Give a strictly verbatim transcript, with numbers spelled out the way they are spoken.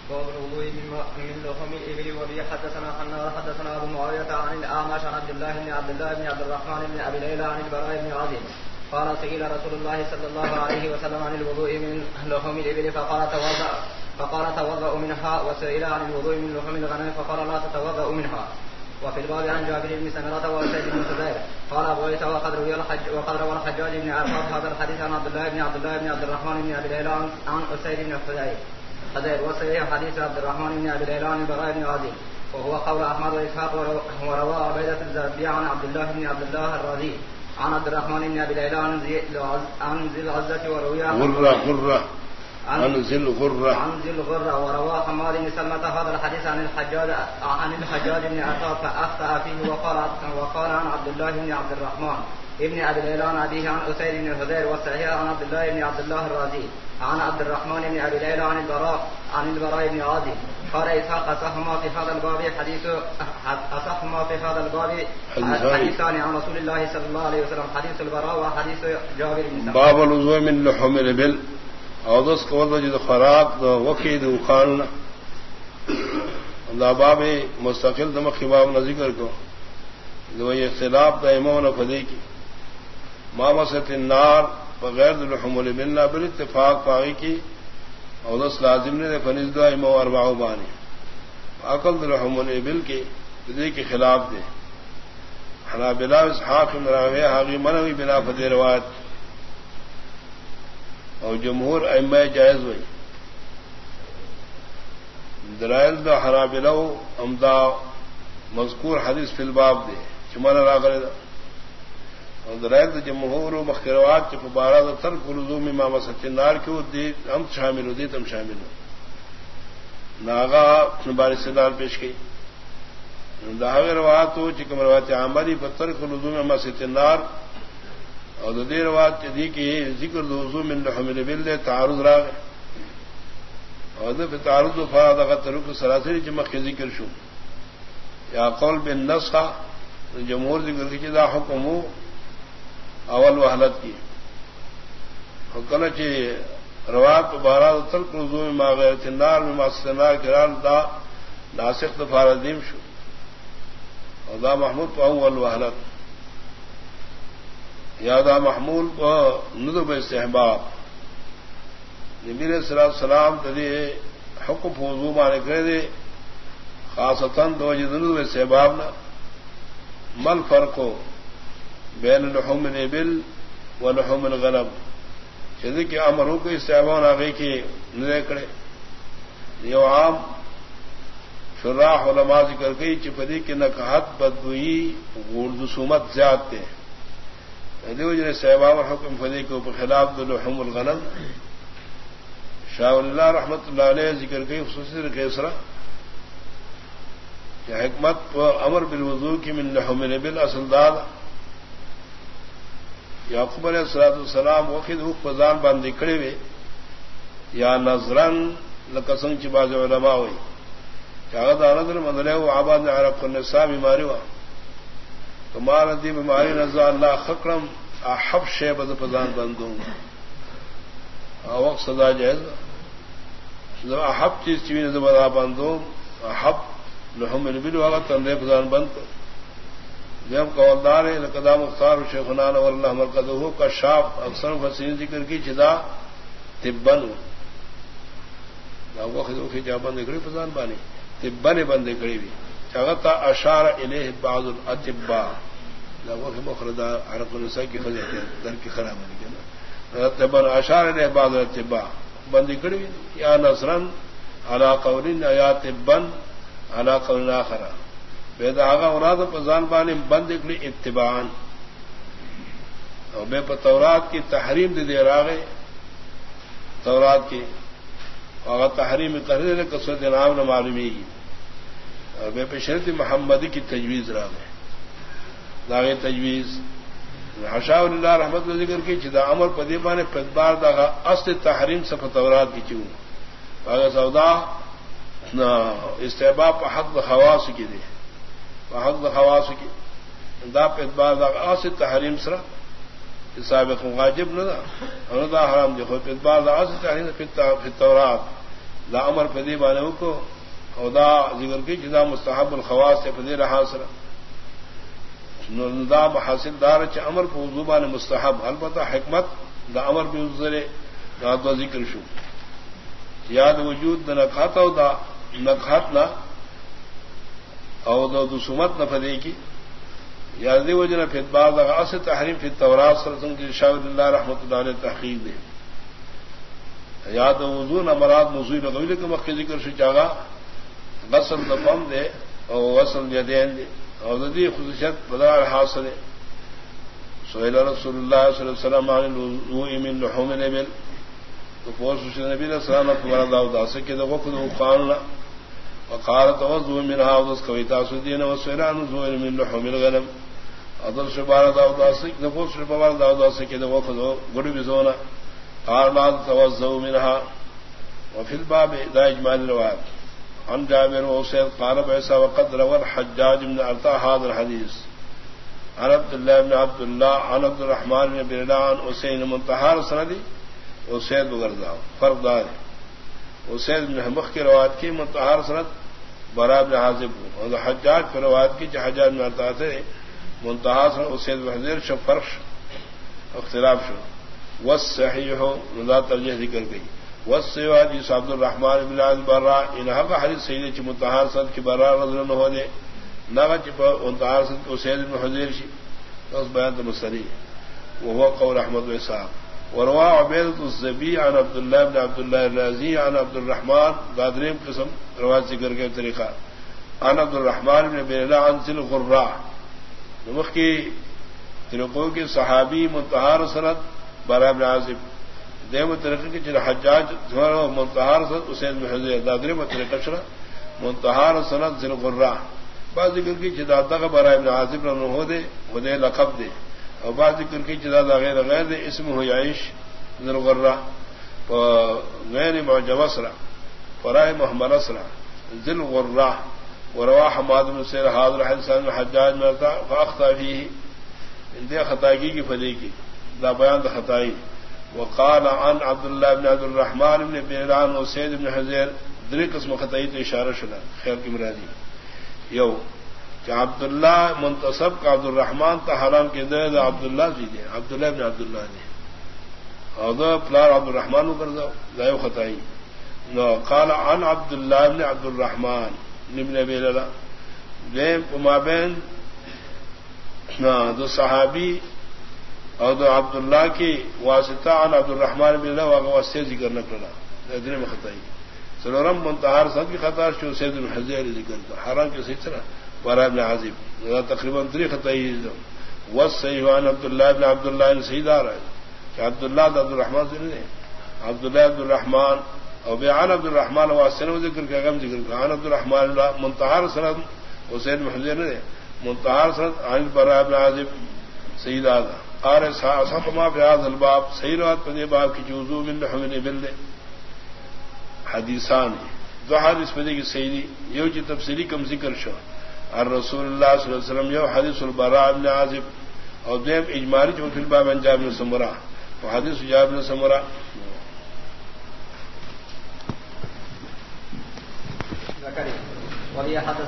باب الوضوء من لحم الإبل. وبه حدثنا حنان حدثنا أبو معاوية عن الأعمش عن عبد الله بن عبد الله بن عبد الرحمن بن أبي ليلى عن البراء بن عازب قال سئل رسول الله صلى الله عليه وسلم عن الوضوء من لحم الإبل فقال توضأ فقال توضأ منها، وسئل عن الوضوء من لحم الغنم فقال لا تتوضأ منها. وفي الباب عن جابر بن سمرة وأسيد بن حذير قال أبو عيسى وقد روى الحج وقد روى الحجاج بن عرفات هذا الحديث عن عبد الله بن عبد الله بن عبد الرحمن بن أبي ليلى عن أسيد بن حذير حذير وصحيح حديث عبد الرحمن بن أبي ليلى عن البراء بن عازب وهو قول أحمد وإسحاق. وروى عبيدة الزربي عن عبد الله بن عبد الله الرازي عن عبد الرحمن بن أبي ليلى عن ذي العزة وروي غرة غرة عن ذي الغرة عن ذي الغرة وروى حماد بن سلمة هذا الحديث عن الحجاج عن الحجاج بن عطاء فأخطأ فيه وقال وقال عن عبد الله بن عبد الرحمن ابن أبي ليلى عن أبيه عن أسيد بن حذير والصحيح عن عبد الله بن عبد الله الرازي عن عبد الرحمن بن أبي ليلى عن البراء عن البراء بن عازب قال إسحاق أصح ما في هذا الباب حديث أصح ما في هذا الباب حديثان عن رسول الله صلى الله عليه وسلم حديث البراء وحديث جابر بن سمرة. باب الوضوء من لحم الإبل اور دس کو وجد خوراک دو وقید وقان اللہ باب مستقل دم خباب نہ ذکر کو جو یہ اختلاف دا امام نے فدی کی مامست النار بغیر لحم الابل نہ بال اتفاق پاگی کی اور دس لازم نے فنیز دا امام اربعہ بانی عقل لحم الابل کی فدی کے خلاف دے حنابلہ اسحاق بن راویہ حاغی منوی بنا فدی روایت اور جمہور ائمہ جائز ہوئی دلائل دا حنابلہ امدا مذکور حدیث فی الباب دے چمانا راغلے دا اور دلائل دا جمہور و مخیروات چپ بارہ دا ترک لزوم امام ستنار کیوں دی ہم شامل ہو دی تم شامل ہو ناغا بار استدلال پیش کی دا روایت ہو چکم روایت عامری پر ترک لزوم امام ستنار اور دیر روایت دی کہ ذکر وضو من لحم الابل دے تعارض راغ اور دے تعارض فراد کا ترک سراسری چمک کے ذکر شو یا قول بالنسخ جمہور ذکر کی دا حکم اول وحلت کی حکم چ روایت بارہ ترک وضو ما غیر النار مما استنار قرار دا ناسخ فارادیم شو اور دا محمود اول وحلت یادا محمول کو ندب استحباب نبی علیہ السلام تدی حکم وضو مانے کرے دے خاصتاً دو ندب استحباب نہ مل فرقو بین لحوم الابل و لحوم الغنم چیزی کہ امروں کو استحباب آ گئی کہ ندے کرے یہ عام شراح علماء ذکر گئی چپدی کی نکحت بدگوئی غرد سومت زیادتے دیو جن صحابہ حکم فدی کو خلاف دو لحوم الغنم شاہ اللہ رحمت اللہ علیہ ذکر کی خصوصی کیسرا کہ حکمت و امر بالوضوء کی من لحوم الابل اصل داد یعقوب علیہ الصلوۃ والسلام وقت حق فزان باندې کړي وي یا نظرن لقسم چې باز علماء وي هغه د انذر مدله او عباد عرق النساء بیماری وا تمہارا دی بیماری رضا اللہ خکرم احب شے بد فزان بندوں وقت سزا جائز احب چیز چیز بدا بندوں احب لحم الابل والا تندے فزان بند جب قوالدار ہے لقدا مختار شیخنا واللہ مرقدہ کا شاپ اکثر فسین ذکر کی چدا تبن وہ خدو کی جا بند کڑی فزان بانی تبن بند کڑی بھی چاغتا اشار الیہ بعض الاطباء وہ مخردا عرق النساء کی فضیلت در کی خراب نہیں کنا تبن اشار الیہ بعض الاطباء بند کڑی یا نصرن علی قول یا تبن علی قول اخر بيد آغا اولاد فزان بانی بند اکلی اتباعان اور بے پر تورات کی تحریم دے دے راغے تورات کی آغا تحریم تحریر قصرت نام نہ معلومی اور بے پر شرط محمدی کی تجویز راغے داغے تجویز حشاء اللہ رحمت اللہ ذکر کی چدا عمر پدیبان پدبار داغا اصل تحریم صف تورات کی چون آغا سودا استحباب پر حق خواص کی دے حق خواص کی دا پدبار داغا اصل تحریم سرا سابق واجب نہ دا دا حرام دی خود پدبار دا اصل تحریم فی التورات دا امر پدی بانو کو خدا ذکر کی جدا مستحب الخواص سے پدی رہا سر دا حاصل دار چ امر کو زبان مستحب البتہ حکمت دا امر بھی ذرے دا دو ذکر شو یاد وجود نہ کھاتا ہو دا نہ کھاتنا او دو دسمت نہ پدی کی یاد دی وجہ پھر بعد اس تحریم فی التوراۃ سرسن کی شاہد اللہ رحمۃ اللہ علیہ تحقیق دے یاد وضو نہ مراد موضوع لغوی کے مخ ذکر سے چاہا غسل دفم دے او غسل یدین دے او دی خصوصیت بدار حاصل ہے سئل رسول اللہ صلی اللہ علیہ وسلم عن الوضوء من لحوم الابل تو پوچھ نبی صلی اللہ علیہ وسلم کو مراد دا سے کہ وہ خود قانون وقال توضؤ منها وذ كويتا سدين وسئلان الوضوء من لحوم الغنم اضل شبار دا دا سے کہ وہ شبار دا دا سے کہ وہ خود گڑ بزونا قال لا توضؤ منها وفي الباب دا اجمال الروایات عن جابر وسيد قال بيسا وقد روى الحجاج بن عطاء هذا الحديث عن عبد الله بن عبد الله عن عبد الرحمن بن بلال حسين منتهى سندي وسيد بغرضا فرق دار وسيد بن مخ کی روایت کی منتهى سند برا بن عازب اور حجاج کی روایت کی حجاج بن عطاء سے منتهى سند وسيد بن حذير شو فرق اختلاف شو والصحيح ذات ترجیح ذکر گئی والسوادی عبد الرحمن بن البراء انہا کا حدیث صحیح چ متحار صد کی براء رضی اللہ عنہ دے نہ چ متحار صد کو سید بن حذیر شی اس بیان تو مصری وهو قول احمد و اسحاق وروا عبید الزبی عن عبد الله بن عبد الله الرازی عن عبد الرحمن دادریم قسم روایت ذکر کے طریقہ عن عبد الرحمن بن بلال عن ذل الغراء نمخ کی طریقوں کے صحابی متحار سند براء بن عازب دیو طریقے کی جن حجاج منتہار سند اسید بن حذیر دادری میں طریقہ شرا منتہار سند ذل الغراء بعض ذکر کی جدا تک براء بن عازب نہ ہو دے وہ دے لقب دے اور بعض ذکر کی جدا غیر غیر دے اسم ہو عائش ذل الغراء غیر معجم اسرا فرائے محمد اسرا ذل الغراء وروا حماد بن سیر حاضر حسن حجاج مرتا فاخطا فيه اندے خطائی کی فلی کی دا بیان دا خطائی وقال عن عبد الله بن عبد الرحمن بن بلال وسيد بن حذير دری قسم خطائی تو اشارہ شدہ خیر کی مرادی یو کہ عبد الله منتصب کا عبد الرحمن تا حرام کے دے عبد الله جی دے عبد الله بن عبد الله دے اور دا پلار عبد الرحمن کر دو لا خطائی نو قال عن عبد الله بن عبد الرحمن بن بلال دے ما بین نہ دو صحابی اور دو عبداللہ کی واسطہ عن عبد الرحمن بن اللہ واسطے ذکر نہ کرنا ادھر میں خطائی سلورم منتہار سب کی خطا شو سید بن حذیر ذکر کا حرام کے صحیح طرح براء بن عازب تقریباً تری خطائی والصحیح عن عبداللہ بن عبداللہ نے صحیح دار ہے کہ عبداللہ عبد الرحمن سے نہیں عبداللہ عبد الرحمن اور بیان عبد الرحمن واسطے نے ذکر کا غم ذکر کا عن عبد الرحمن منتہار سند حسین بن حذیر نے منتہار سند عن براء بن عازب صحیح دار قال صاحب ما في هذا الباب سيرات بني باب کی جوزو من لحم الابل حدیثان دو حدیث بدی کی سیدی یو کی تفصیلی کم ذکر شو الرسول اللہ صلی اللہ علیہ وسلم یو حدیث البراء بن عازب اور دیم اجمالی جو فی الباب عن جابر بن سمرہ وہ حدیث جابر بن سمرہ وهي حدث